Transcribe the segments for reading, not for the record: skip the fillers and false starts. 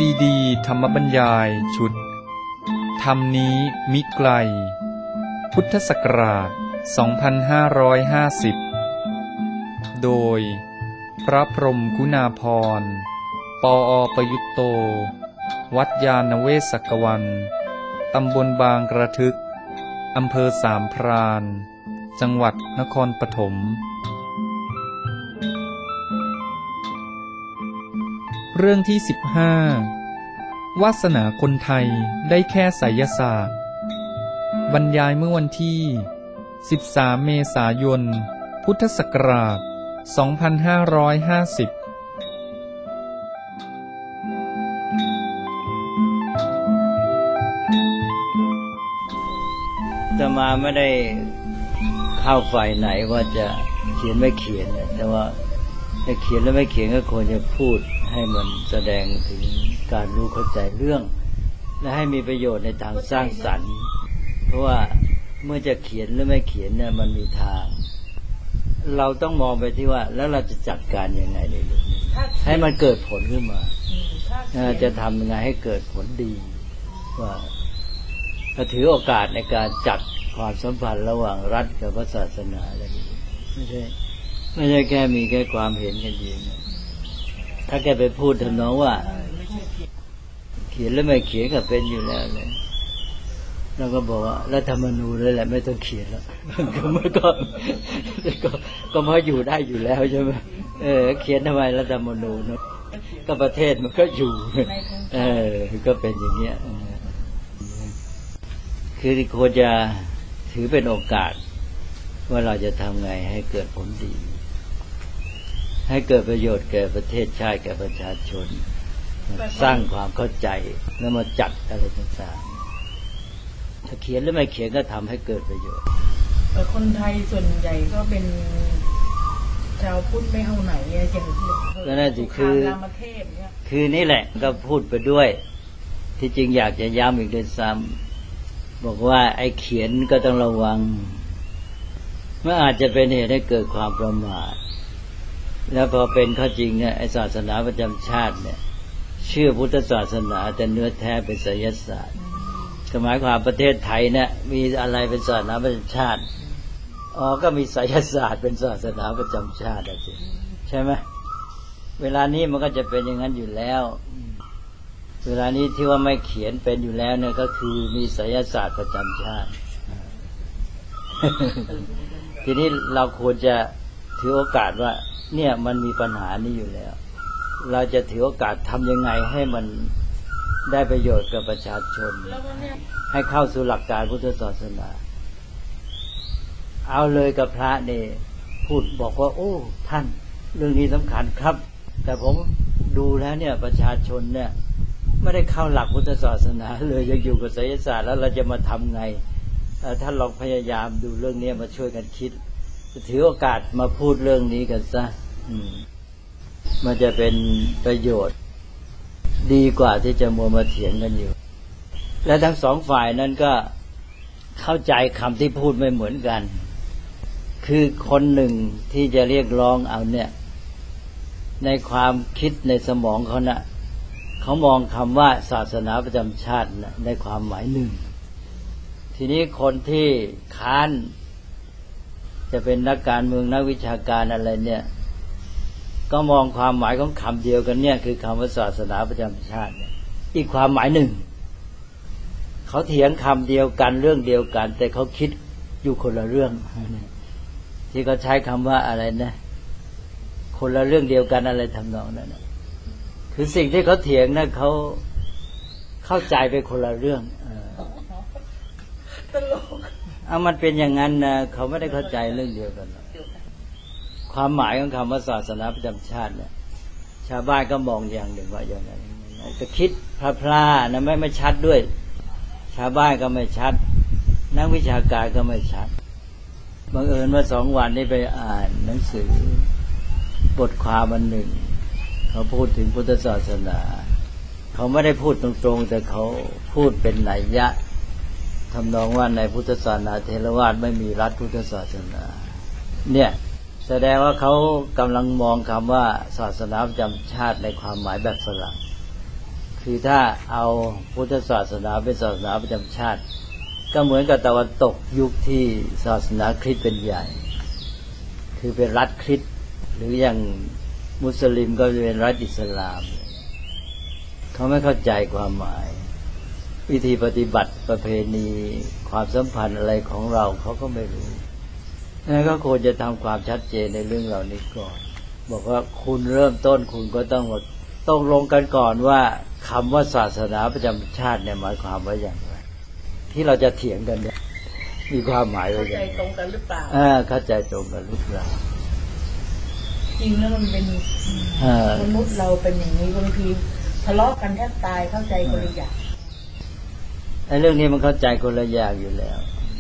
ซีดีธรรมบรรยายชุดธรรมนี้มิไกลพุทธศักราช 2550 โดยพระพรหมคุณาภรณ์ ปอ.ประยุตโต วัดยาณเวศกวัน ตำบลบางกระทึก อำเภอสามพราน จังหวัดนครปฐมเรื่องที่ 15 วาสนาคนไทยได้แค่ไสยศาสตร์บรรยายเมื่อวันที่ 13 เมษายน พุทธศักราช 2550 อาตมาไม่ได้เข้าฝ่ายไหนว่าจะเขียนไม่เขียนแต่ว่าจะเขียนและไม่เขียนก็ควรจะพูดให้มันแสดงถึงการรู้เข้าใจเรื่องและให้มีประโยชน์ในทางสร้างสรรค์เพราะว่าเมื่อจะเขียนหรือไม่เขียนเนี่ยมันมีทางเราต้องมองไปที่ว่าแล้วเราจะจัดการยังไงในเรื่องนี้ให้มันเกิดผลขึ้นมาจะทำยังไงให้เกิดผลดีว่าก็ถือโอกาสในการจัดความสัมพันธ์ระหว่างรัฐกับพระศาสนาอะไรอย่างนี้ไม่ใช่แค่มีแค่ความเห็นกันเองถ้าแกไปพูดทำนองว่าเขียนแล้วไม่เขียนก็เป็นอยู่แล้วเลยแล้วก็บอกว่ารัฐธรรมนูญเลยแหละไม่ต้องเขียนแล้วก็มาอยู่ได้อยู่แล้วใช่ไหมเขียนทำไมรัฐธรรมนูญก็ประเทศมันก็อยู่ก็เป็นอย่างเงี้ยคือควรจะถือเป็นโอกาสว่าเราจะทำไงให้เกิดผลดีให้เกิดประโยชน์แก่ประเทศชาติแก่ประชาชนสร้างความเข้าใจแล้วมาจัดอะไรต่างๆถ้าเขียนหรือไม่เขียนก็ทำให้เกิดประโยชน์แต่คนไทยส่วนใหญ่ก็เป็นชาวพุทธไม่เอาไหนอย่างก็น่าจะคือนี่แหละก็พูดไปด้วยที่จริงอยากจะย้ำอีกด้วยซ้ำบอกว่าไอ้เขียนก็ต้องระวังเมื่ออาจจะเป็นเหตุให้เกิดความประมาทแล้วพอเป็นข้อจริงเนี่ยไอ้ศาสนาประจำชาติเนี่ยเชื่อพุทธศาสนาแต่เนื้อแท้เป็นไสยศาสตร์หมายความประเทศไทยเนี่ยมีอะไรเป็นศาสนาประจำชาติก็มีไสยศาสตร์เป็นศาสนาประจำชาติใช่ไหมเวลานี้มันก็จะเป็นอย่างนั้นอยู่แล้วเวลานี้ที่ว่าไม่เขียนเป็นอยู่แล้วเนี่ยก็คือมีไสยศาสตร์ประจำชาติ ทีนี้เราควรจะถือโอกาสว่าเนี่ยมันมีปัญหานี้อยู่แล้วเราจะถือโอกาสทำยังไงให้มันได้ประโยชน์กับประชาชนให้เข้าสู่หลักการพุทธศาสนาเอาเลยกับพระเนี่ยพูดบอกว่าโอ้ท่านเรื่องนี้สำคัญครับแต่ผมดูแล้วเนี่ยประชาชนเนี่ยไม่ได้เข้าหลักพุทธศาสนาเลยยังอยู่กับไสยศาสตร์แล้วเราจะมาทำไงท่านลองพยายามดูเรื่องนี้มาช่วยกันคิดถือโอกาสมาพูดเรื่องนี้กันซะมันจะเป็นประโยชน์ดีกว่าที่จะมัวมาเถียงกันอยู่และทั้งสองฝ่ายนั้นก็เข้าใจคำที่พูดไม่เหมือนกันคือคนหนึ่งที่จะเรียกร้องเอาเนี่ยในความคิดในสมองเขานะเขามองคำว่าศาสนาประจำชาตินะในความหมายหนึ่งทีนี้คนที่ค้านจะเป็นนักการเมืองนักวิชาการอะไรเนี่ยก็มองความหมายของคำเดียวกันเนี่ยคือคำว่าศาสนาประจำชาติอีกความหมายหนึ่งเขาเถียงคำเดียวกันเรื่องเดียวกันแต่เขาคิดอยู่คนละเรื่องที่เขาใช้คำว่าอะไรนะคนละเรื่องเดียวกันอะไรทำนองนั้นนะคือสิ่งที่เขาเถียงนะเขาเข้าใจไปคนละเรื่องมันเป็นอย่างนั้นนะเขาไม่ได้เข้าใจเรื่องเดียวกันความหมายของคำว่าศาสนาประจำชาติเนี่ยชาวบ้านก็มองอย่างหนึ่งว่าอย่างนั้นก็คิดพลาๆนะไม่ชัดด้วยชาวบ้านก็ไม่ชัดนักวิชาการก็ไม่ชัดบังเอิญว่า2 วันนี้ไปอ่านหนังสือบทความอันหนึ่งเขาพูดถึงพุทธศาสนาเขาไม่ได้พูดตรงๆแต่เขาพูดเป็นนัยยะทำนองว่าในพุทธศาสนาเถรวาทไม่มีรัฐพุทธศาสนาเนี่ยแสดงว่าเขากำลังมองคำว่าศาสนาประจำชาติในความหมายแบบฝรั่งคคือถ้าเอาพุทธศาสนาเป็นศาสนาประจำชาติก็เหมือนกับตะวันตกยุคที่ศาสนาคริสต์เป็นใหญ่คือเป็นรัฐคริสต์หรืออย่างมุสลิมก็จะเป็นรัฐอิสลามเขาไม่เข้าใจความหมายวิธีปฏิบัติประเพณีความสัมพันธ์อะไรของเราเขาก็ไม่รู้งั้นก็ควรจะทำความชัดเจนในเรื่องเหล่านี้ก่อนบอกว่าคุณเริ่มต้นคุณก็ต้องลงกันก่อนว่าคำว่าศาสนาประจำชาติเนี่ยหมายความว่าอย่างไรที่เราจะเถียงกันเนี่ยมีความหมายว่าอย่างไรเข้าใจตรงกันหรือเปล่าเข้าใจตรงกันหรือเปล่าจริงแล้วมันเป็นมนุษย์เราเป็นอย่างนี้บางทีทะเลาะกันแทบตายเข้าใจคนละอย่างไอ้เรื่องนี้มันเข้าใจคนละอย่างอยู่แล้ว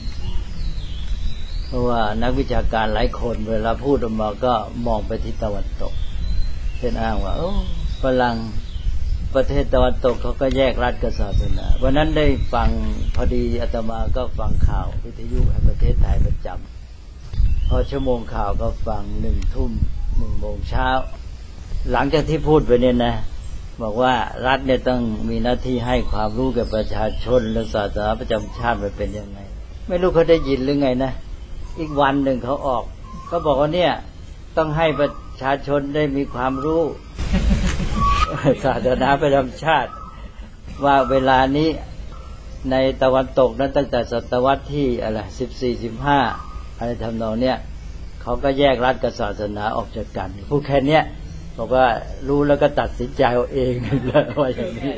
เพราะว่านักวิชาการหลายคนเวลาพูดออกมาก็มองไปที่ตะวันตกเช่นอ้างว่าฝรั่งประเทศตะวันตกเขาก็แยกรัฐกับศาสนาวันนั้นได้ฟังพอดีอาตมาก็ฟังข่าววิทยุแห่งประเทศไทยประจำพอชั่วโมงข่าวก็ฟัง1 ทุ่ม 1 โมงเช้าหลังจากที่พูดไปเนี่ยนะบอกว่ารัฐเนี่ยต้องมีหน้าที่ให้ความรู้แก่ประชาชนและศาสนาประจำชาติมันเป็นยังไงไม่รู้เขาได้ยินหรือไงนะอีกวันหนึ่งเขาออกก็บอกว่าเนี่ยต้องให้ประชาชนได้มีความรู้ ศาสนาประจำชาติว่าเวลานี้ในตะวันตกนั้นตั้งแต่ศตวรรษที่อะไร14-15อะไรทำนองเนี้ยเขาก็แยกรัฐกับศาสนาออกจากกันพูดแค่เนี้ยบอกว่ารู้แล้วก็ตัดสินใจเอาเองเลยว่าอย่างนี้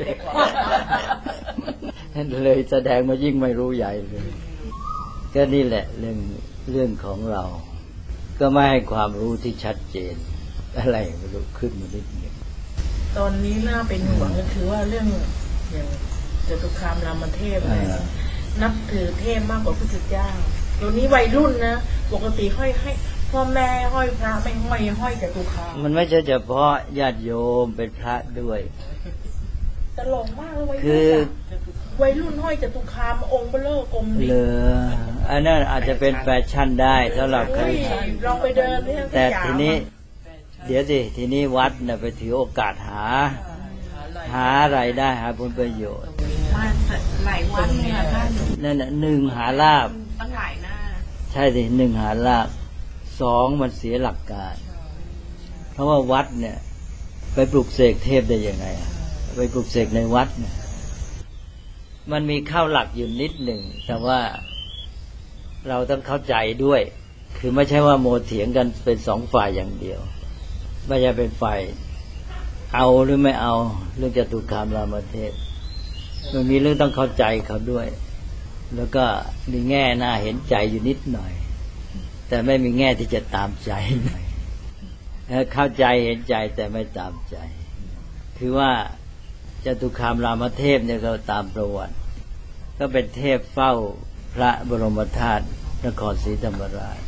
เลยแสดงมายิ่งไม่รู้ใหญ่เลยก็นี่แหละเรื่องของเราก็ไม่ให้ความรู้ที่ชัดเจนอะไรไม่รู้ขึ้นมานิดนึงตอนนี้น่าเป็นห่วงก็คือว่าเรื่องอย่างจตุคามรามเทพอะไรนับถือเทพมากกว่าพระพุทธเจ้าเดี๋ยวนี้วัยรุ่นนะปกติห้อยให้พ่อแม่ห้อยพระไม่ห้อยจตุคามมันไม่ใช่เฉพาะญาติโยมเป็นพระด้วยตลกมากเลยวัยรุ่นห้อยจตุคามองค์เบลออกลมดิอันนั้นอาจจะเป็นแฟชั่นได้สำหรับใครลองไปเดินเนี่ยแต่ทีนี้เดี๋ยวสิทีนี้วัดเนี่ยไปถือโอกาสหาอะไรได้หาผลประโยชน์มาหลายวันเนี่ยท่านนั่นน่ะ1หาลาภตั้งหลายหน้าใช่สิ1หาลาภ2มันเสียหลักการเพราะว่าวัดเนี่ยไปปลุกเสกเทพได้ยังไงไปปลุกเสกในวัดเนี่ยมันมีเข้าหลักอยู่นิดหนึ่งแต่ว่าเราต้องเข้าใจด้วยคือไม่ใช่ว่าโมเถียงกันเป็น2 ฝ่ายอย่างเดียวไม่ใช่เป็นฝ่ายเอาหรือไม่เอาเรื่องจตุคามรามเทพมันมีเรื่องต้องเข้าใจเขาด้วยแล้วก็มีแง่น่าเห็นใจอยู่นิดหน่อยแต่ไม่มีแง่ที่จะตามใจหน่อยเข้าใจเห็นใจแต่ไม่ตามใจคือว่าจตุคามรามเทพเนี่ยก็ตามประวัติก็เป็นเทพเฝ้าพระบรมธาตุนครศรีธรรมราช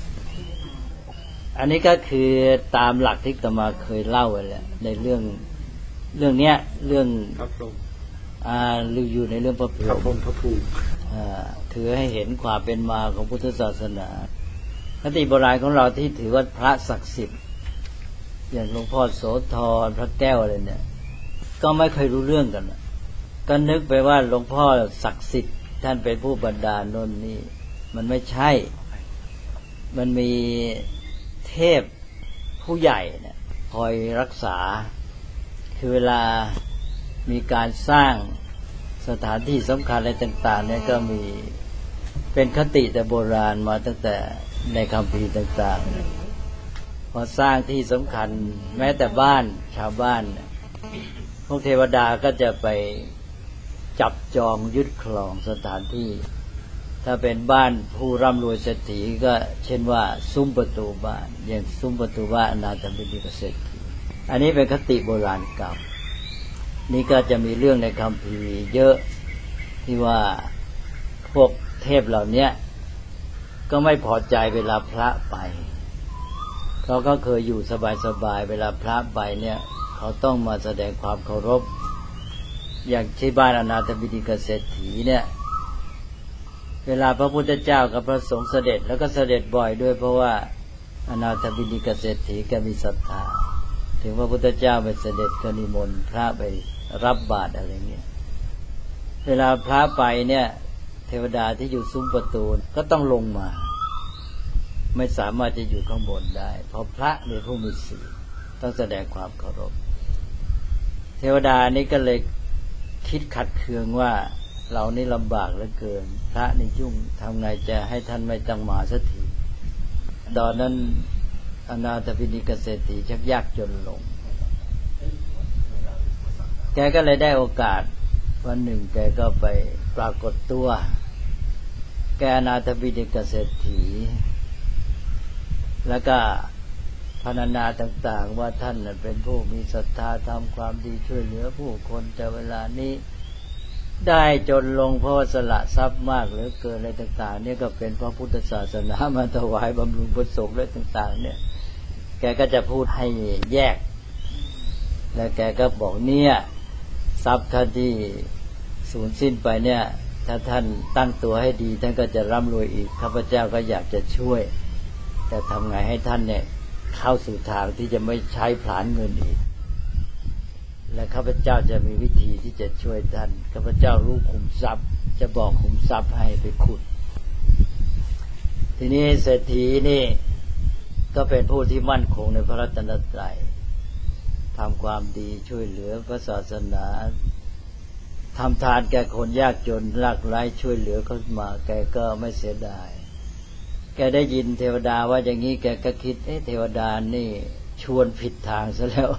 อันนี้ก็คือตามหลักที่อาตมาเคยเล่าไว้แล้วในเรื่องเนี้ยเรื่องพระพรหมอยู่ในเรื่องพระพรหมพระภูมิถือให้เห็นความเป็นมาของพุทธศาสนาคติโบราณของเราที่ถือว่าพระศักดิ์สิทธิ์อย่างหลวงพ่อโสธรพระแก้วอะไรเนี่ยก็ไม่เคยรู้เรื่องกันก็นึกไปว่าหลวงพ่อศักดิ์สิทธิ์ท่านเป็นผู้บันดาลโน่นนี่มันไม่ใช่มันมีเทพผู้ใหญ่เนี่ยคอยรักษาคือเวลามีการสร้างสถานที่สำคัญอะไรต่างๆเนี่ยก็มีเป็นคติแต่โบราณมาตั้งแต่ในคัมภีร์ต่างๆพอสร้างที่สำคัญแม้แต่บ้านชาวบ้านพวกเทวดาก็จะไปจับจองยึดครองสถานที่ถ้าเป็นบ้านผู้ร่ำรวยเศรษฐีก็เช่นว่าซุ้มประตูบ้านอย่างซุ้มประตูบ้านอนาถบิณฑิกเศรษฐีอันนี้เป็นคติโบราณเก่านี่ก็จะมีเรื่องในคัมภีร์เยอะที่ว่าพวกเทพเหล่านี้ก็ไม่พอใจเวลาพระไปเขาก็เคยอยู่สบายๆเวลาพระไปเนี่ยเขาต้องมาแสดงความเคารพอย่างที่บ้านอนาถบิณฑิกเศรษฐีเนี่ยเวลาพระพุทธเจ้ากับพระสงฆ์เสด็จแล้วก็เสด็จบ่อยด้วยเพราะว่าอนาถบิณฑิกเศรษฐีแกมีศรัทธาถึงพระพุทธเจ้าไปเสด็จก็นิมนต์พระไปรับบาตรอะไรเงี้ยเวลาพระไปเนี่ยเทวดาที่อยู่ซุ้มประตูก็ต้องลงมาไม่สามารถจะอยู่ข้างบนได้เพราะพระในผู้มีศีลต้องแสดงความเคารพเทวดานี้ก็เลยคิดขัดเคืองว่าเรานี่ลำบากเหลือเกินพระนี่ยุ่งทำไงจะให้ท่านไม่ต้องมาสักทีตอนนั้นอนาถปิณกเศรษฐีชักยากจนลงแกก็เลยได้โอกาสวันหนึ่งแกก็ไปปรากฏตัวแกอนาถปิณกเศรษฐีแล้วก็พรรณนาต่างๆว่าท่านเป็นผู้มีศรัทธาทำความดีช่วยเหลือผู้คนแต่เวลานี้ได้จนลงเพราะสละทรัพย์มากเหลือเกินอะไรต่างๆเนี่ยก็เป็นพระพุทธศาสนามาถวายบำรุงพระสงฆ์อะไรต่างๆเนี่ยแกก็จะพูดให้แยกแล้วแกก็บอกเนี่ยทรัพย์ท่านที่สูญสิ้นไปเนี่ยถ้าท่านตั้งตัวให้ดีท่านก็จะร่ำรวยอีกข้าพเจ้าก็อยากจะช่วยแต่ทำไงให้ท่านเนี่ยเข้าสู่ทางที่จะไม่ใช้ผลาญเงินอีกและข้าพเจ้าจะมีวิธีที่จะช่วยท่านข้าพเจ้ารู้ขุมทรัพย์จะบอกขุมทรัพย์ให้ไปขุดทีนี้เศรษฐีนี่ก็เป็นผู้ที่มั่นคงในพระรัตนตรัยทำความดีช่วยเหลือพระศาสนาทำทานแก่คนยากจนยากไร้ช่วยเหลือเขามาแกก็ไม่เสียดายแกได้ยินเทวดาว่าอย่างนี้แกก็คิดเทวดานี่ชวนผิดทางซะแล้ว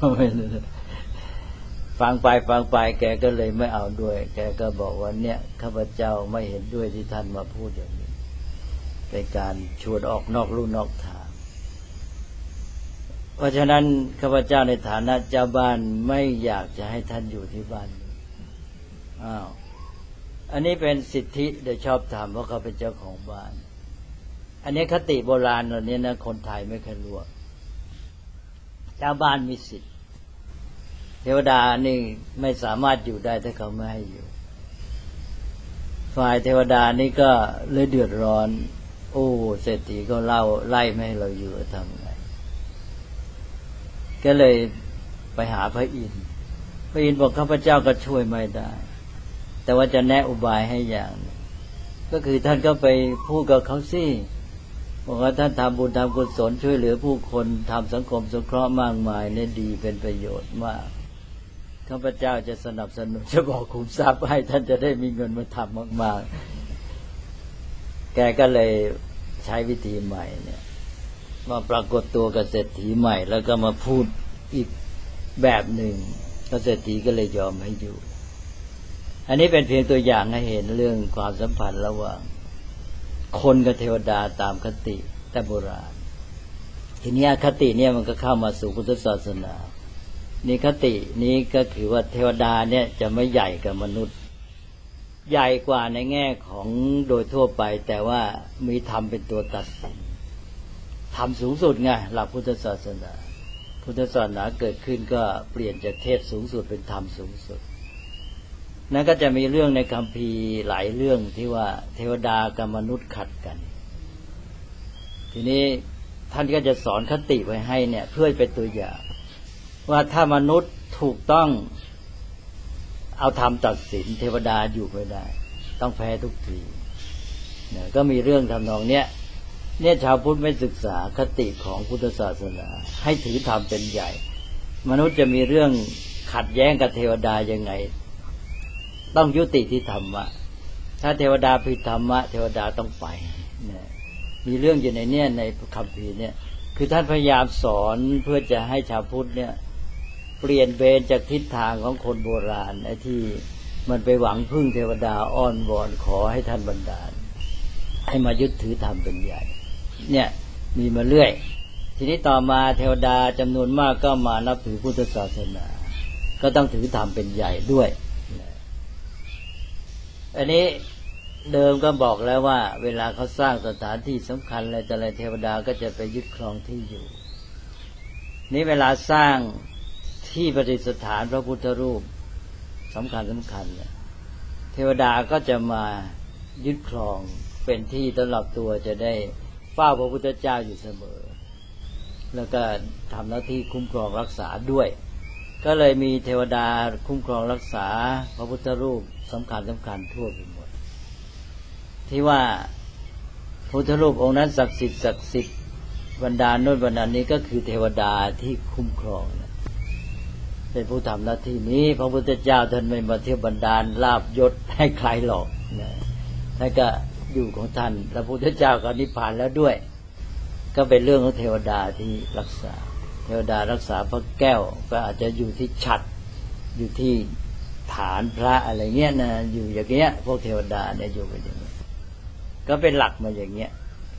ฟังไปแกก็เลยไม่เอาด้วยแกก็บอกว่าเนี่ยข้าพเจ้าไม่เห็นด้วยที่ท่านมาพูดอย่างนี้เป็นการชวนออกนอกลู่นอกทางเพราะฉะนั้นข้าพเจ้าในฐานะเจ้าบ้านไม่อยากจะให้ท่านอยู่ที่บ้านอันนี้เป็นสิทธิโดยชอบธรรมเพราะเขาเป็นเจ้าของบ้านอันนี้คติโบราณเหล่านี้นะคนไทยไม่เคยรู้เจ้าบ้านมีสิทธิเทวดานี่ไม่สามารถอยู่ได้ถ้าเขาไม่ให้อยู่ฝ่ายเทวดานี่ก็เลยเดือดร้อนโอ้เศรษฐีก็ไล่ไม่ให้เราอยู่ทำไงก็เลยไปหาพระอินทร์บอกข้าพเจ้าก็ช่วยไม่ได้แต่ว่าจะแนะอุบายให้อย่างก็คือท่านก็ไปพูดกับเขาสิบอกว่าท่านทำบุญทำกุศลช่วยเหลือผู้คนทำสังคมสงเคราะห์มากมายเนี่ยดีเป็นประโยชน์มากข้าพเจ้าจะสนับสนุนจะบอกขุมทรัพย์ให้ท่านจะได้มีเงินมาทำมากๆแกก็เลยใช้วิธีใหม่เนี่ยมาปรากฏตัวกับเศรษฐีใหม่แล้วก็มาพูดอีกแบบหนึ่งเศรษฐีก็เลยยอมให้อยู่อันนี้เป็นเพียงตัวอย่างให้เห็นเรื่องความสัมพันธ์ระหว่างคนกับเทวดาตามคติแต่โบราณทีนี้คติเนี่ยมันก็เข้ามาสู่พุทธศาสนานี่คตินี้ก็คือว่าเทวดาเนี่ยจะไม่ใหญ่กับมนุษย์ใหญ่กว่าในแง่ของโดยทั่วไปแต่ว่ามีธรรมเป็นตัวตัดสินธรรมสูงสุดไงหลักพุทธศาสนาพุทธศาสนาเกิดขึ้นก็เปลี่ยนจากเทพสูงสุดเป็นธรรมสูงสุดนั่นก็จะมีเรื่องในคัมภีร์หลายเรื่องที่ว่าเทวดากับมนุษย์ขัดกันทีนี้ท่านก็จะสอนคติไว้ให้เนี่ยเพื่อเป็นตัวอย่างว่าถ้ามนุษย์ถูกต้องเอาธรรมตัดสินเทวดาอยู่ไม่ได้ต้องแพ้ทุกทีเนี่ยก็มีเรื่องทำนองเนี้ยชาวพุทธไม่ศึกษาคติของพุทธศาสนาให้ถือธรรมเป็นใหญ่มนุษย์จะมีเรื่องขัดแย้งกับเทวดายังไงต้องยุติที่ธรรมะถ้าเทวดาผิดธรรมะเทวดาต้องไปเนี่ยมีเรื่องอยู่ในเนี่ยในคัมภีร์เนี่ยคือท่านพยายามสอนเพื่อจะให้ชาวพุทธเนี่ยเปลี่ยนเบนจากทิศทางของคนโบราณไอ้ที่มันไปหวังพึ่งเทวดาอ้อนวอนขอให้ท่านบันดาลให้มายึดถือธรรมเป็นใหญ่เนี่ยมีมาเรื่อยทีนี้ต่อมาเทวดาจำนวนมากก็มานับถือพุทธศาสนาก็ต้องถือธรรมเป็นใหญ่ด้วยอันนี้เดิมก็บอกแล้วว่าเวลาเขาสร้างสถานที่สำคัญอะไรแต่ละเทวดาก็จะไปยึดครองที่อยู่นี้เวลาสร้างที่ประดิษฐานพระพุทธรูปสำคัญเนี่ยเทวดาก็จะมายึดครองเป็นที่สำหรับตัวจะได้เฝ้าพระพุทธเจ้าอยู่เสมอแล้วก็ทำหน้าที่คุ้มครองรักษาด้วยก็เลยมีเทวดาคุ้มครองรักษาพระพุทธรูปสำคัญทั่วไปหมดที่ว่าพุทธรูปองค์นั้นศักดิ์สิทธิ์บรรดาโน้นบรรดานี้ก็คือเทวดาที่คุ้มครองนะเป็นผู้ทำหน้าที่นี้พระพุทธเจ้าท่านไม่มาเที่ยวบันดาลลาภยศให้ใครหรอกนะท่านก็อยู่ของท่านพระพุทธเจ้าก็นิพพานแล้วด้วยก็เป็นเรื่องของเทวดาที่รักษาเทวดารักษาพระแก้วก็อาจจะอยู่ที่ฉัตรอยู่ที่ฐานพระอะไรเงี้ยนะอยู่อย่างเงี้ยพวกเทวดาเนี่ยอยู่กันอย่างเงี้ยก็เป็นหลักมาอย่างเงี้ย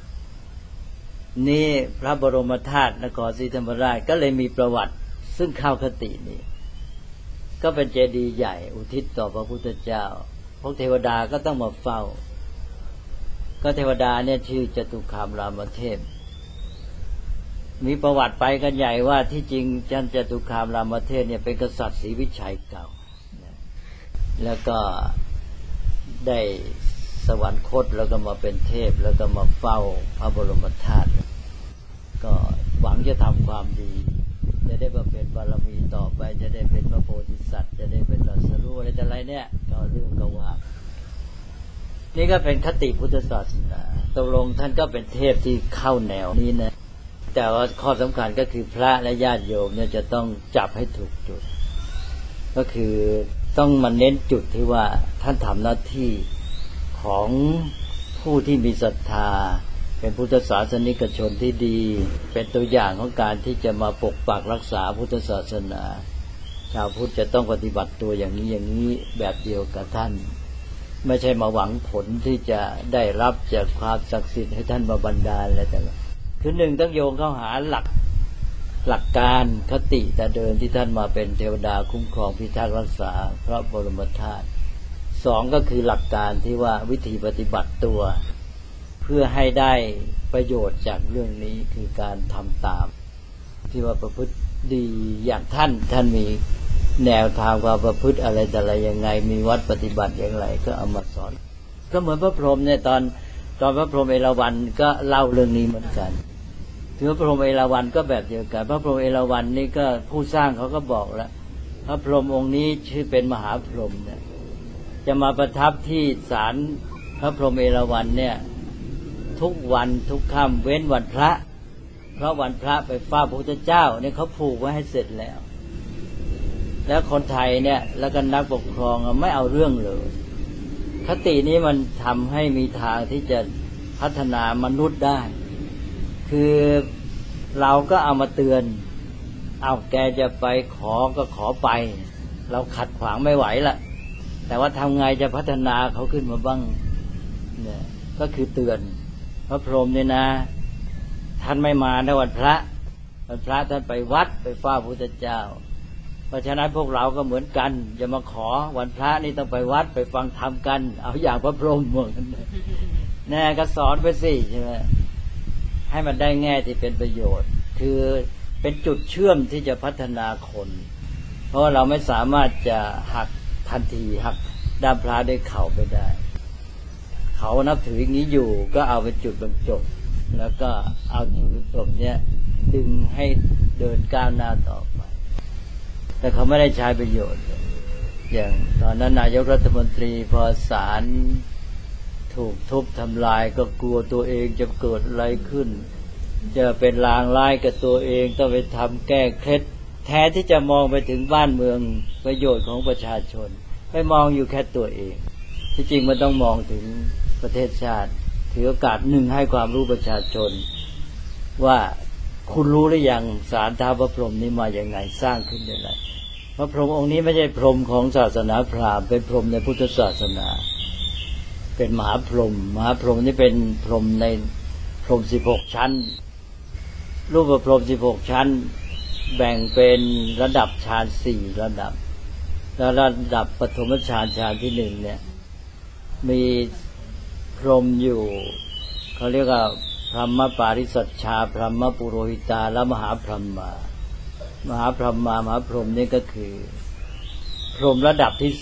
นี่พระบรมธาตุนครศรีธรรมราชก็เลยมีประวัติซึ่งเข้าคตินี้ก็เป็นเจดีย์ใหญ่อุทิศต่อพระพุทธเจ้าพวกเทวดาก็ต้องมาเฝ้าก็เทวดาเนี่ยชื่อจตุคามรามเทพมีประวัติไปกันใหญ่ว่าที่จริงท่านจตุคามรามเทพเนี่ยเป็นกษัตริย์ศรีวิชัยเก่าแล้วก็ได้สวรรคตแล้วก็มาเป็นเทพแล้วก็มาเฝ้าพระบรมธาตุก็หวังจะทำความดีจะได้มาเป็นบารมีต่อไปจะได้เป็นพระโพธิสัตว์จะได้เป็นตรัสรู้อะไรแต่ไรเนี่ยก็เรื่องก็ว่านี่ก็เป็นคติพุทธศาสนาตกลงท่านก็เป็นเทพที่เข้าแนวนี้นะแต่ว่าข้อสำคัญก็คือพระและญาติโยมเนี่ยจะต้องจับให้ถูกจุดก็คือต้องมาเน้นจุดที่ว่าท่านทำหน้าที่ของผู้ที่มีศรัทธาเป็นพุทธศาสนิกชนที่ดีเป็นตัวอย่างของการที่จะมาปกปักรักษาพุทธศาสนาชาวพุทธจะต้องปฏิบัติตัวอย่างนี้แบบเดียวกับท่านไม่ใช่มาหวังผลที่จะได้รับจากความศักดิ์สิทธิ์ให้ท่านมาบันดาลอะไรแต่ละคือหนึ่งต้องโยงเข้าหาหลักการคติแต่เดิมที่ท่านมาเป็นเทวดาคุ้มครองพิทักษ์รักษาพระบรมธาตุสองก็คือหลักการที่ว่าวิธีปฏิบัติตัวเพื่อให้ได้ประโยชน์จากเรื่องนี้คือการทำตามที่ว่าประพฤติดีอย่างท่านมีแนวทางความประพฤติอะไรแต่อะไรยังไงมีวัดปฏิบัติอย่างไรก็เอามาสอนก็เหมือนพระพรหมเนี่ยตอนพระพรหมเอราวัณก็เล่าเรื่องนี้เหมือนกันถือพระพรหมเอราวัณก็แบบเดียวกันพระพรหมเอราวัณนี่ก็ผู้สร้างเขาก็บอกแล้วพระพรหมองค์นี้ชื่อเป็นมหาพรหมเนี่ยจะมาประทับที่ศาลพระพรหมเอราวัณเนี่ยทุกวันทุกค่ำเว้นวันพระเพราะวันพระไปเฝ้าพระพุทธเจ้าเนี่ยเขาผูกไว้ให้เสร็จแล้วคนไทยเนี่ยแล้วก็นักปกครองไม่เอาเรื่องเลยคตินี้มันทำให้มีทางที่จะพัฒนามนุษย์ได้คือเราก็เอามาเตือนเอาแกจะไปขอก็ขอไปเราขัดขวางไม่ไหวละแต่ว่าทำไงจะพัฒนาเขาขึ้นมาบ้างเนี่ยก็คือเตือนพระพรหมเนี่ยนะท่านไม่มาในวันพระท่านไปวัดไปเฝ้าพระพุทธเจ้าเพราะฉะนั้นพวกเราก็เหมือนกันจะมาขอวันพระนี่ต้องไปวัดไปฟังธรรมกันเอาอย่างพระพรหมเหมือนกันแน่ก็สอนไปสิใช่ไหมให้มันได้แง่ที่เป็นประโยชน์คือเป็นจุดเชื่อมที่จะพัฒนาคนเพราะเราไม่สามารถจะหักทันทีหักด้ามพระด้วยเข่าไปได้เขานับถืออย่างนี้อยู่ก็เอาเป็นจุดบรรจบแล้วก็เอาจุดบรรจบเนี้ยดึงให้เดินก้าวหน้าต่อไปแต่เขาไม่ได้ใช้ประโยชน์อย่างตอนนั้นนายกรัฐมนตรีพอศาลถูกทุบทำลายก็กลัวตัวเองจะเกิดอะไรขึ้นจะเป็นลางร้ายกับตัวเองต้องไปทำแก้เคล็ดแท้ที่จะมองไปถึงบ้านเมืองประโยชน์ของประชาชนไม่มองอยู่แค่ตัวเองที่จริงมันต้องมองถึงประเทศชาติถือโอกาสหนึ่งให้ความรู้ประชาชนว่าคุณรู้หรือยังศาลท้าวพระพรหมนี้มาอย่างไงสร้างขึ้นได้ไรพระพรหมองค์นี้ไม่ใช่พรหมของศาสนาพราหมณ์เป็นพรหมในพุทธศาสนาเป็นมหาพรหมนี่เป็นพรหมในพรหม16ชั้นรูปพรหม16ชั้นแบ่งเป็นระดับฌาน4ระดับแล้วระดับปฐมฌานที่1เนี่ยมีพรหมอยู่เขาเรียกว่าพรหมปาริสัชชาพรหมปุโรหิตาและมหาพรหมมหาพรหมนี่ก็คือพรหมระดับที่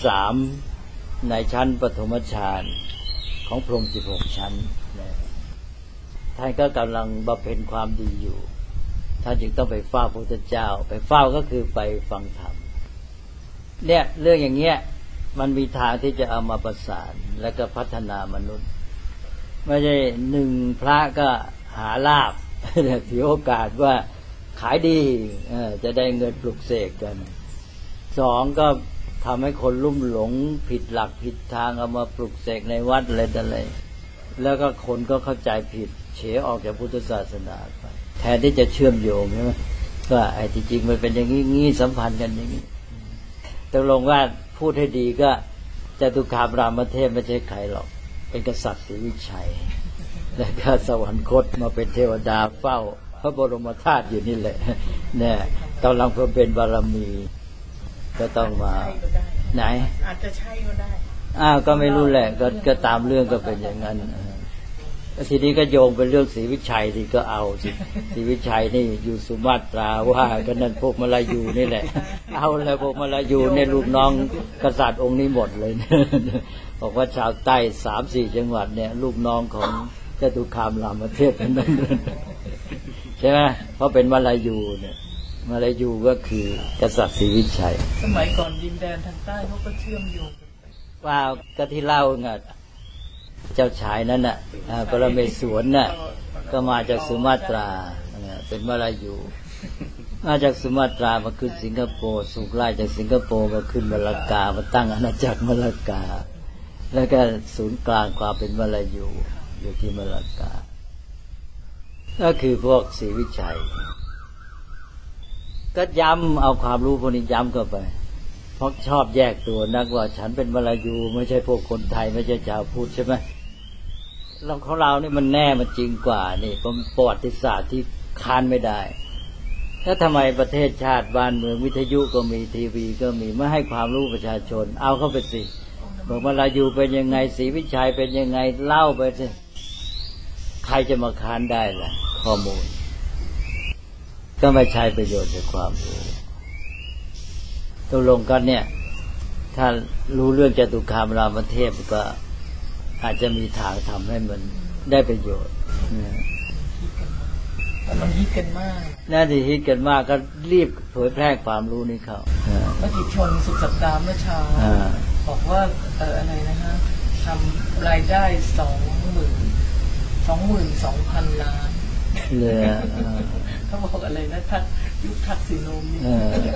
3ในชั้นปฐมฌานของพรหม16ชั้นท่านก็กำลังบำเพ็ญความดีอยู่ท่านจึงต้องไปเฝ้าพระพุทธเจ้าไปเฝ้าก็คือไปฟังธรรมเนี่ยเรื่องอย่างเงี้ยมันมีทางที่จะเอามาประสานแล้วก็พัฒนามนุษย์ไม่ใช่หนึ่งพระก็หาลาภ ถือโอกาสว่าขายดีจะได้เงินปลุกเสกกันสองก็ทำให้คนลุ่มหลงผิดหลักผิดทางเอามาปลุกเสกในวัดอะไรต่ออะไรแล้วก็คนก็เข้าใจผิดเฉออกจากพุทธศาสนาไปแทนที่จะเชื่อมโยงใช่ไหมว่าไอ้ที่จริงมันเป็นอย่างนี้สัมพันธ์กันอย่างนี้ตกลงว่าพูดให้ดีก็จตุคามรามเทพไม่ใช่ใครหรอกเป็นกษัตริย์ศรีวิชัยแล้วก็สวรรคตมาเป็นเทวดาเฝ้าพระบรมธาตุอยู่นี่แหละเนี่ยกำลังเพิ่มเป็นบารมีก็ต้องมาไหนอาจจะใช่ก็ได้ก็ไม่รู้แหละก็ตามเรื่องก็เป็นอย่างนั้นทีนี้ก็โยงเป็นเรื่องศรีวิชัยที่ก็เอาสิศรีวิชัยนี่อยู่สุมาตราว่าก็นั่นพวกมลายูนี่แหละเอาแล้วพวกมลายูเนี่ยลูกน้องกษัตริย์องค์นี้หมดเลยบอกว่าชาวใต้ 3-4 จังหวัดเนี่ยลูกน้องของจตุคามรามเทพทั้งนั้นใช่ไหมเพราะเป็นมลายูเนี่ยมลายูก็คือกษัตริย์ศรีวิชัยสมัยก่อนดินแดนทางใต้เขาก็เชื่อมโยงว่าก็ที่เล่าไงเจ้าชายนั้นน่ะปรเมศวรน่ะก็มาจากสุมาตราเป็นมลายูมาจากสุมาตรามาขึ้นสิงคโปร์สุกไล่จากสิงคโปร์มาขึ้นมลากามาตั้งอาณาจักรมลากาแล้วก็ศูนย์กลางความเป็นมลายูอยู่ที่มลากาก็คือพวกศรีวิชัยก็ย้ำเอาความรู้พวกนี้ย้ำเข้าไปเพราะชอบแยกตัวนักว่าฉันเป็นมลายูไม่ใช่พวกคนไทยไม่ใช่ชาวพุทธใช่ไหมเราของเรานี่มันแน่มันจริงกว่านี่เป็นประวัติศาสตร์ที่ค้านไม่ได้แล้วทำไมประเทศชาติบ้านเมืองวิทยุก็มีทีวีก็มีไม่ให้ความรู้ประชาชนเอาเข้าไปสิบอกมลายูเป็นยังไงศรีวิชัยเป็นยังไงเล่าไปสิใครจะมาค้านได้ล่ะข้อมูลก็ไม่ใช้ประโยชน์จากความรู้ตกลงกันเนี่ยถ้ารู้เรื่องจตุคามรามเทพก็อาจจะมีทางทำให้มันได้ประโยชน์มันฮิตกันมากน่าจะฮิตกันมากก็รีบเผยแพร่ความรู้นี้เขามติชนสุดสัปดาห์เมื่อเช้าบอกว่าอะไรนะฮะทำรายได้ 22,000 ล้านเลยเขาบอกอะไรนะยุคทักษิณมนี่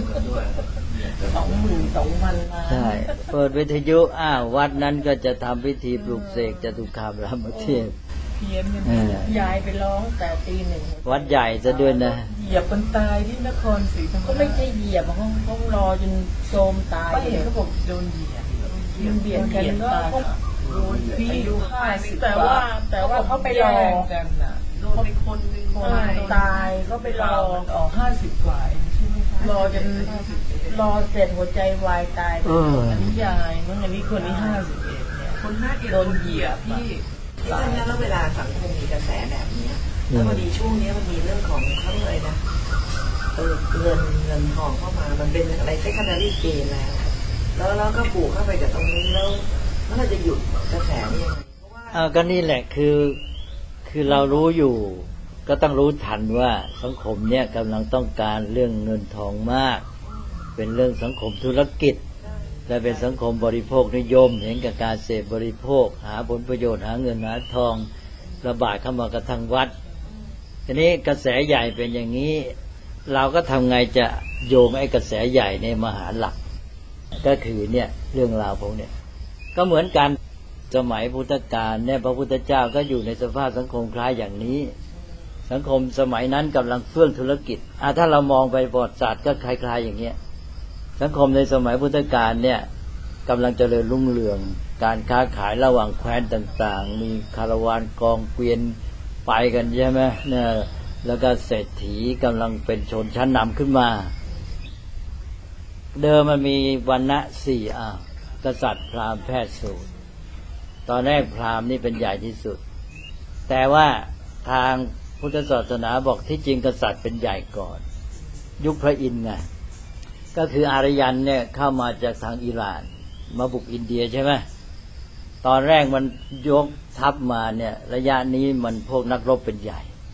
22,000 ล้านใช่เปิดวิทยุวัดนั้นก็จะทำพิธีปลุกเสกจตุคามรามเทพเพี้ยนยายไปร้องแต่ตี 1 วัดใหญ่ซะด้วยนะเหยียบคนตายที่นครศรีธรรมราชก็ไม่ใช่เหยียบเขารอจนโทรมตายเขาบอกโดนเหยียบเบียดกันก็พี่ดูค่ายแต่ว่าเขาไปรอกันน่ะโดนไปคนนึงตายก็ไปรอออก50 กว่าใช่ไหมคะรอจนรอเสร็จหัวใจวายตายอันนี้ยายเมื่ออันนี้คนนี้51เนี่ยคน51โดนเหยียบพี่ดังนั้นแล้วเวลาสังคมมีกระแสแบบนี้แล้วพอดีช่วงนี้มันมีเรื่องของเขาเรียกอะไรนะเงินทองเข้ามามันเป็นอะไรเซ็กชันนารีเกนแล้วก็ผูกเข้าไปกับตรงนี้แล้วเราจะหยุดกระแสนี้ยังไงก็นี่แหละคือเรารู้อยู่ก็ต้องรู้ทันว่าสังคมเนี่ยกำลังต้องการเรื่องเงินทองมากเป็นเรื่องสังคมธุรกิจและเป็นสังคมบริโภคนิยมเห็นกับการเสพบริโภคหาผลประโยชน์หาเงินหาทองระบาดเข้ามากระทั่งวัดทีนี้กระแสใหญ่เป็นอย่างนี้เราก็ทำไงจะโยงไอ้กระแสใหญ่ในมหาหลักก็คือเนี่ยเรื่องราวพวกเนี่ยก็เหมือนกันสมัยพุทธกาลเนี่ยพระพุทธเจ้าก็อยู่ในสภาพสังคมคล้ายอย่างนี้สังคมสมัยนั้นกำลังเฟื่องธุรกิจถ้าเรามองไปประวัติศาสตร์ก็คล้ายๆอย่างเงี้ยสังคมในสมัยพุทธกาลเนี่ยกำลังเจริญรุ่งเรืองการค้าขายระหว่างแคว้นต่างๆมีคาราวานกองเกวียนไปกันใช่ไหมเนี่ยแล้วก็เศรษฐีกำลังเป็นชนชั้นนำขึ้นมาเดิมมันมีวรรณะ4กษัตริย์พราหมณ์แพทย์สูตรตอนแรกพราหมณ์นี่เป็นใหญ่ที่สุดแต่ว่าทางพุทธศาสนาบอกที่จริงกษัตริย์เป็นใหญ่ก่อนยุคพระอินทร์ไงก็คืออารยันเนี่ยเข้ามาจากทางอิหร่านมาบุกอินเดียใช่ไหมตอนแรกมันยกทัพมาเนี่ยระยะนี้มันพวกนักรบเป็นใหญ่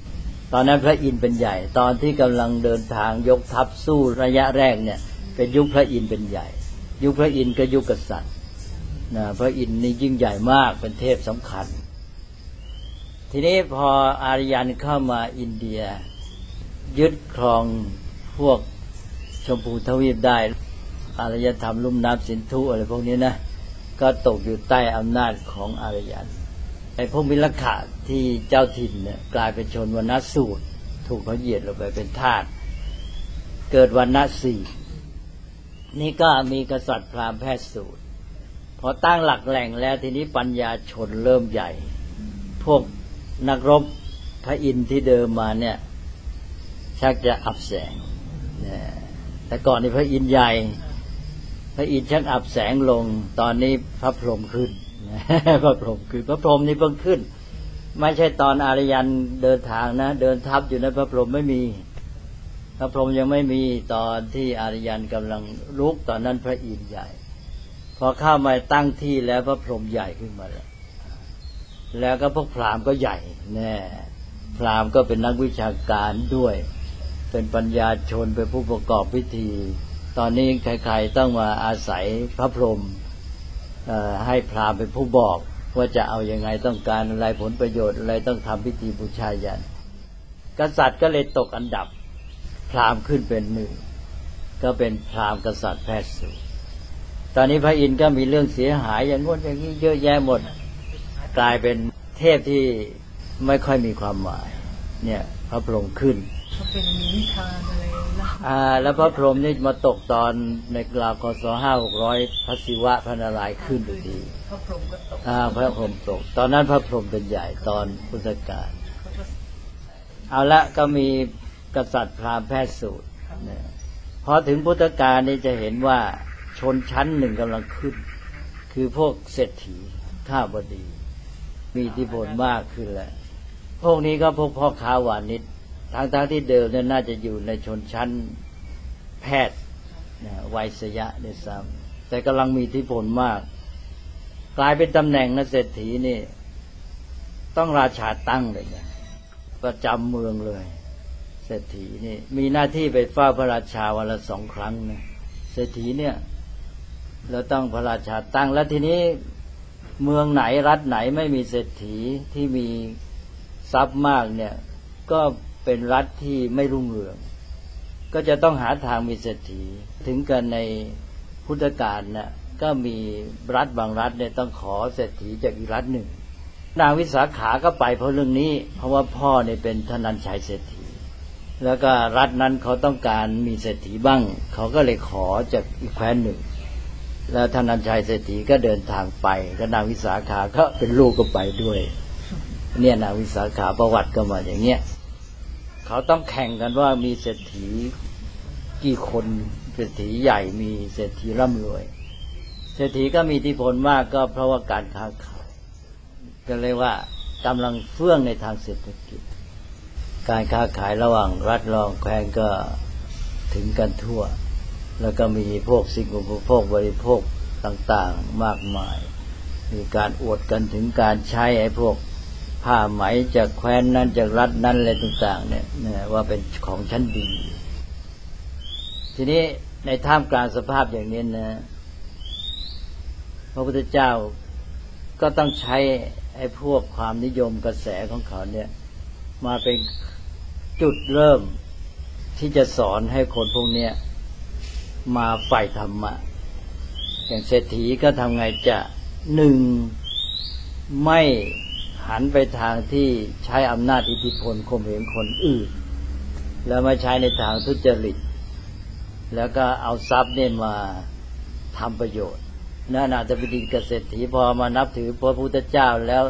ตอนนั้นพระอินทร์เป็นใหญ่ตอนที่กำลังเดินทางยกทัพสู้ระยะแรกเนี่ยเป็นยุคพระอินทร์เป็นใหญ่ยุคพระอินทร์ก็ยุคกษัตริย์นะพระอินทร์นี่ยิ่งใหญ่มากเป็นเทพสำคัญทีนี้พออารยันเข้ามาอินเดียยึดครองพวกชมพูทวีปได้อารยธรรมลุ่มน้ำสินธุอะไรพวกนี้นะก็ตกอยู่ใต้อำนาจของอารยันไอ้พวกมิลขะที่เจ้าถิ่นเนี่ยกลายเป็นชนวรรณสูตรถูกเขาเหยียดลงไปเป็นทาสเกิดวรรณสี่นี่ก็มีกษัตริย์พราหมณ์แพทย์สูตรพอตั้งหลักแหล่งแล้วทีนี้ปัญญาชนเริ่มใหญ่พวกนักรบพระอินทร์ที่เดิมมาเนี่ยชักจะอับแสงแต่ก่อนนี่พระอินทร์ใหญ่พระอินทร์ชักอับแสงลงตอนนี้พระพรหมขึ้นพระพรหมคือพระพรหมนี่เพิ่งขึ้นไม่ใช่ตอนอารยันเดินทางนะเดินทัพอยู่นะพระพรหมไม่มีพระพรหมยังไม่มีตอนที่อารยันกำลังลุกตอนนั้นพระอินทร์ใหญ่พอเข้ามาตั้งที่แล้วพระพรหมใหญ่ขึ้นมาแล้วก็พวกพราหมณ์ก็ใหญ่แน่พราหมณ์ก็เป็นนักวิชาการด้วยเป็นปัญญาชนเป็นผู้ประกอบพิธีตอนนี้ใครๆต้องมาอาศัยพระพรหมให้พราหมณ์เป็นผู้บอกว่าจะเอายังไงต้องการอะไรผลประโยชน์อะไรต้องทำพิธีบูชายันกษัตริย์ก็เลยตกอันดับพราหมณ์ขึ้นเป็นหนึ่งก็เป็นพราหมณ์กษัตริย์แพทย์สูตรตอนนี้พระอินทร์ก็มีเรื่องเสียหายอย่างโน้นอย่างนี้เยอะแยะหมดกลายเป็นเทพที่ไม่ค่อยมีความหมายเนี่ยพระพรหมขึ้นก็เป็นนิทานอะไรนะแล้วพระพรหมนี่มาตกตอนในราวคศ500-600พระศิวะพระนารายณ์ขึ้นอยู่ดีพระพรหมก็ตกพระพรหมตกตอนนั้นพระพรหมเป็นใหญ่ตอนพุทธกาลเอาละก็มีกษัตริย์พราหมณ์แพทย์สูตรพอถึงพุทธกาลนี่จะเห็นว่าชนชั้นหนึ่งกำลังขึ้นคือพวกเศรษฐีข้าบดีมีอิทธิพลมากขึ้นแล้วพวกนี้ก็พวกพ่อค้าวานิชทั้งที่เดิมเนี่ยน่าจะอยู่ในชนชั้นแพทย์ไวยสยะด้วยซ้ำแต่กำลังมีอิทธิพลมากกลายเป็นตำแหน่งนะเศรษฐีนี่ต้องราชาตั้งเลยนะประจำเมืองเลยเศรษฐีนี่มีหน้าที่ไปเฝ้าพระราชาวันละ2 ครั้งนะเศรษฐีเนี่ยแล้วต้องพระราชาตั้งแล้วทีนี้เมืองไหนรัฐไหนไม่มีเศรษฐีที่มีทรัพย์มากเนี่ยก็เป็นรัฐที่ไม่รุ่งเรืองก็จะต้องหาทางมีเศรษฐีถึงกันในพุทธกาลน่ะก็มีรัฐบางรัฐเนี่ยต้องขอเศรษฐีจากอีกรัฐหนึ่งนางวิสาขาก็ไปเพราะเรื่องนี้เพราะว่าพ่อเนี่ยเป็นธนัญชัยเศรษฐีแล้วก็รัฐนั้นเขาต้องการมีเศรษฐีบ้างเขาก็เลยขอจากอีกแคว้นหนึ่งแล้วธนัญชัยเศรษฐีก็เดินทางไปก็นางวิสาขาก็เป็นลูกก็ไปด้วยเนี่ยนางวิสาขาประวัติก็มาอย่างเงี้ยเขาต้องแข่งกันว่ามีเศรษฐีกี่คนเศรษฐีใหญ่มีเศรษฐีร่ำรวยเศรษฐีก็มีอิทธิพลมากก็เพราะว่าการค้าขายก็เรียกว่ากำลังเฟื่องในทางเศรษฐกิจการค้าขายระหว่างรัฐรองแคว้นก็ถึงกันทั่วแล้วก็มีพวกสิ่งอุปโภคบริโภคต่างๆมากมายมีการอวดกันถึงการใช้ไอ้พวกผ้าไหมจากแคว้นนั้นจากรัฐนั้นอะไรต่างๆเนี่ยว่าเป็นของชั้นดีทีนี้ในท่ามกลางสภาพอย่างนี้นะพระพุทธเจ้าก็ต้องใช้ไอ้พวกความนิยมกระแสของเขาเนี่ยมาเป็นจุดเริ่มที่จะสอนให้คนพวกเนี้ยมาใฝ่ธรรมะอย่างเศรษฐีก็ทำไงจะหนึ่งไม่หันไปทางที่ใช้อำนาจอิทธิพลข่มเหงคนอื่นแล้วมาใช้ในทางทุจริตแล้วก็เอาทรัพย์เนี่ยมาทำประโยชน์นั่นอาจจะเป็นดินเกษตรถีพอมานับถือพระพุทธเจ้าแล้ว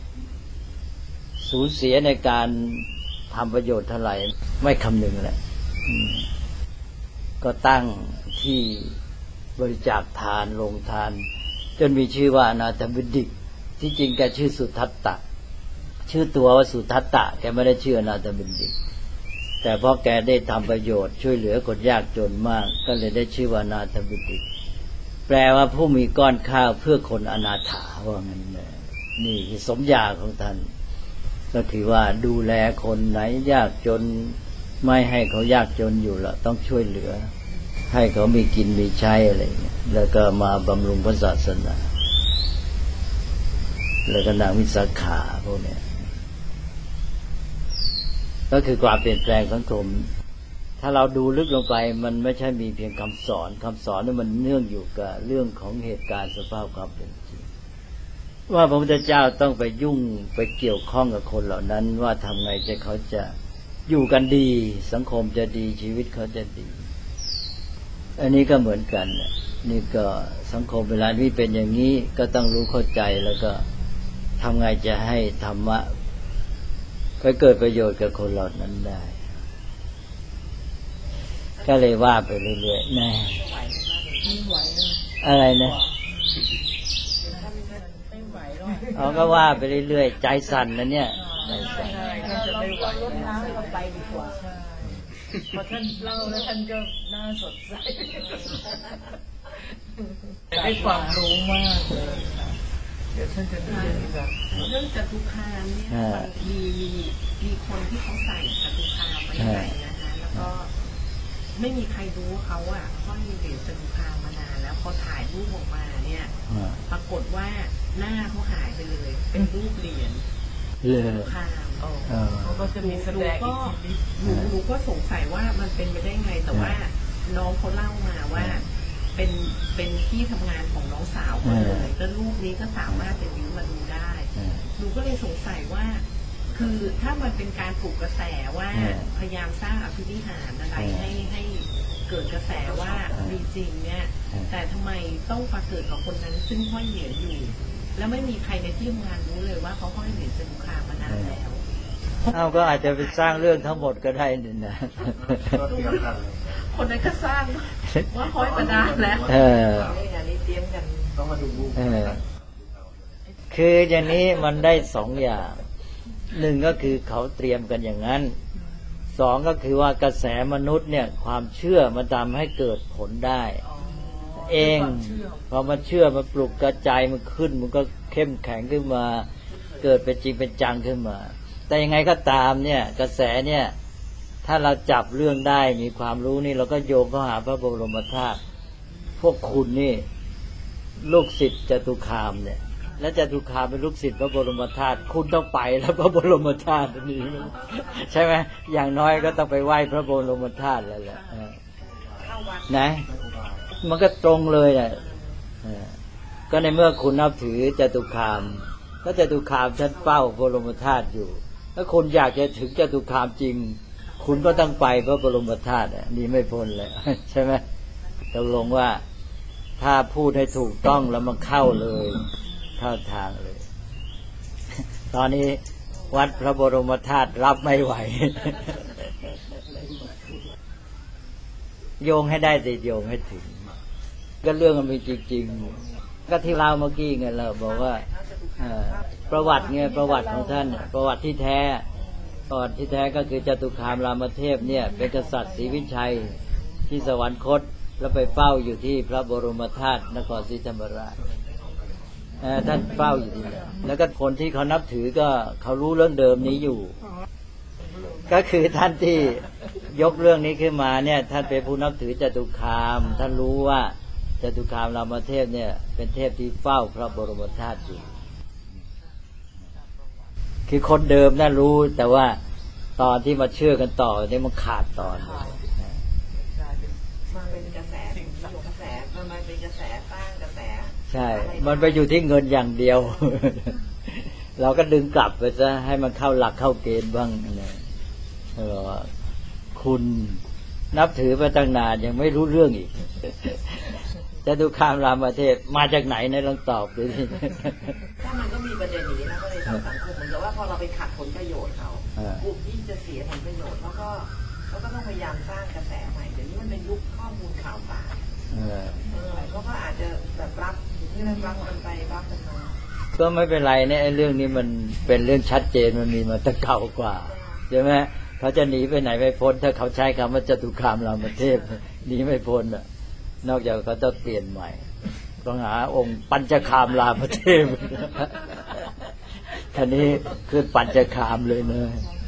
สูญเสียในการทำประโยชน์เท่าไหร่ไม่คำนึงแหละก็ตั้งที่บริจาคทานลงทานจนมีชื่อว่าอนาถบิณฑิกที่จริงแกชื่อสุทัตตะชื่อตัวว่าสุทัตตะแกไม่ได้ชื่ออนาถบิณฑิกแต่เพราะแกได้ทำประโยชน์ช่วยเหลือคนยากจนมากก็เลยได้ชื่อว่าอนาถบิณฑิกแปลว่าผู้มีก้อนข้าวเพื่อคนอนาถาว่างั้นนี่สมญาของท่านก็คือว่าดูแลคนไหนยากจนไม่ให้เขายากจนอยู่ละต้องช่วยเหลือให้เขามีกินมีใช้อะไรเงี้ยแล้วก็มาบำรุงพระศาสนาแล้วก็นางวิสาขาพวกเนี้ยก็คือความเปลี่ยนแปลงสังคมถ้าเราดูลึกลงไปมันไม่ใช่มีเพียงคำสอนนี่มันเนื่องอยู่กับเรื่องของเหตุการณ์สภาพความเป็นจริงว่าพระพุทธเจ้าต้องไปยุ่งไปเกี่ยวข้องกับคนเหล่านั้นว่าทำไงจะเขาจะอยู่กันดีสังคมจะดีชีวิตเขาจะดีอันนี้ก็เหมือนกันนี่ก็สังคมเวลาที่เป็นอย่างนี้ก็ต้องรู้เข้าใจแล้วก็ทำไงจะให้ธรรมะไปเกิดประโยชน์กับคนเหล่านั้นได้ก็เลยว่าไปเรื่อยๆนะอะไรนะเขาก็ว่าไปเรื่อยๆใจสั่นนะเนี่ยใจสั่นเราลดน้ำเราไปดีกว่าพอท่านเล่าแล้วท่านก็น่าสดใสได้ความรู้มากเลยเดี๋ยวท่านจะดูแบบเรื่องจตุคามเนี่ยมีคนที่เขาใส่จตุคามไว้ใส่นะคะแล้วก็ไม่มีใครรู้เขาอ่ะห้อยเหรียญจตุคามมานานแล้วพอถ่ายรูปออกมาเนี่ยปรากฏว่าหน้าเขาหายไปเลยเป็นรูปเหรียญจตุคามเขาก็จะมีแสดงหนูก็สงสัยว่ามันเป็นไปได้ไงแต่ว่าน้องเขาเล่ามาว่าเป็นที่ทำงานของน้องสาวคนเลยแล้วรูปนี้ก็สามารถไปยืมมาดูได้หนูก็เลยสงสัยว่าคือถ้ามันเป็นการปลุกกระแสว่าพยายามสร้างอภินิหารอะไรให้เกิดกระแสว่ามีจริงเนี่ยแต่ทำไมต้องมาเกิดกับคนนั้นซึ่งห้อยเหรียญอยู่แล้วไม่มีใครในที่ทำงานรู้เลยว่าเขาห้อยเหรียญจตุคามมานานแล้วก็อาจจะไปสร้างเรื่องทั้งหมดก็ได้นี่นะคนนั้นก็สร้างว่าห้อยมานานแล้วนี่เตรียมกันต้องมาดูคืออย่างนี้มันได้สองอย่างหนึ่งก็คือเขาเตรียมกันอย่างนั้นสองก็คือว่ากระแสมนุษย์เนี่ยความเชื่อมันทำให้เกิดผลได้เองพอมันเชื่อมันปลุกกระจายมันขึ้นมันก็เข้มแข็งขึ้นมาเกิดเป็นจริงเป็นจังขึ้นมาแต่ยังไงก็ตามเนี่ยกระแสเนี่ยถ้าเราจับเรื่องได้มีความรู้นี่เราก็โยงเข้าหาพระบรมธาตุพวกคุณนี่ลูกศิษย์จตุคามเนี่ยและจตุคามเป็นลูกศิษย์พระบรมธาตุคุณต้องไปแล้วพระบรมธาตุนี้ใช่ไหมอย่างน้อยก็ต้องไปไหว้พระบรมธาตุแล้วแหละนะมันก็ตรงเลยแหละก็ในเมื่อคุณนับถือจตุคามก็จตุคามท่านเฝ้าบรมธาตุอยู่ถ้าคุณอยากจะถึงจตุคามจริงคุณก็ต้องไปพระบรมธาตุนี่ไม่พ้นเลยใช่ไหมตกลงว่าถ้าพูดให้ถูกต้องแล้วมันเข้าเลยเข้าทางเลยตอนนี้วัดพระบรมธาตุรับไม่ไหวโยงให้ได้แต่โยงให้ถึงก็เรื่องมันมีจริงๆก็ที่เราเมื่อกี้ไงเราบอกว่าประวัติไงประวัติของท่านประวัติที่แท้ก็คือจตุคามรามเทพเนี่ยเป็นกษัตริย์ศรีวิชัยที่สวรรคตแล้วไปเฝ้าอยู่ที่พระบรมธาตุนครศรีธรรมราชท่านเฝ้าอยู่ที่นั่นแล้วก็คนที่เขานับถือก็เขารู้เรื่องเดิมนี้อยู่ก็คือท่านที่ยกเรื่องนี้ขึ้นมาเนี่ยท่านเป็นผู้นับถือจตุคามท่านรู้ว่าจตุคามรามเทพเนี่ยเป็นเทพที่เฝ้าพระบรมธาตุอยู่คือคนเดิมน่ารู้แต่ว่าตอนที่มาเชื่อกันต่อเนี่ยมันขาดตอนมาเป็นกระแสมันเป็นกระแสสร้างกระแสใช่มันไปอยู่ที่เงินอย่างเดียวเราก็ดึงกลับไปซะให้มันเข้าหลักเข้าเกณฑ์บ้างนะคุณนับถือมาตั้งนานยังไม่รู้เรื่องอีกจตุคามรามเทพมาจากไหนในลองตอบดูสิถ้ามันก็มีประเด็นอย่างนี้นะก็เลยทำสังคมเหมือนกับว่าพอเราไปขัดผลประโยชน์เขากลุ่มที่จะเสียผลประโยชน์เขาก็ต้องพยายามสร้างกระแสใหม่เดี๋ยวนี้มันเป็นยุคข้อมูลข่าวสารเขาก็อาจจะแบบรับกันไปรับกันมาก็ไม่เป็นไรเนี่ยเรื่องนี้มันเป็นเรื่องชัดเจนมันมีมาตั้งเก่ากว่าใช่ไหมเขาจะหนีไปไหนไม่พ้นถ้าเขาใช้คำว่าจตุคามรามเทพหนีไม่พ้นอ่ะนอกจากเขาจะเปลี่ยนใหม่ต้องหาองค์ปัญจคามรามเทพท่านี้คือปัญจคามเลยเนอะ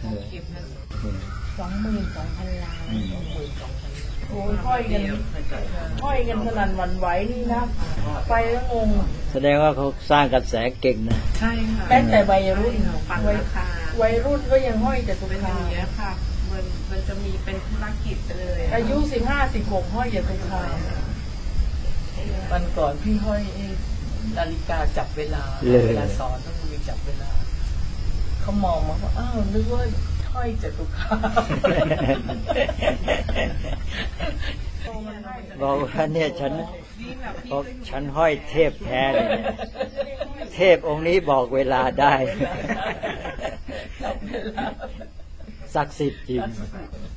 22,000 ล้านโอ้ยห้อยกันสนั่นหวั่นไหวนี่นะไปแล้วงงแสดงว่าเขาสร้างกระแสเก่งนะใช่ค่ะแม้แต่วัยรุ่นปันราคาวัยรุ่นก็ยังห้อยแต่ตุเป็นอคาย่างเงี้ยค่ะมันจะมีเป็นธุรกิจไปเลยอายุ15-16ห้อยแต่ตุคาวันก่อนพี่ห้อยนาฬิกาจับเวลาเวลาสอนต้องมีจับเวลาเขามองมาว่าอ้าวนึกว่าห้อยจตุคามบอกว่าเนี่ยฉันห้อยเทพแท้เลยเนี่ยเทพองค์นี้บอกเวลาได้ศักดิ์สิทธิ์จริง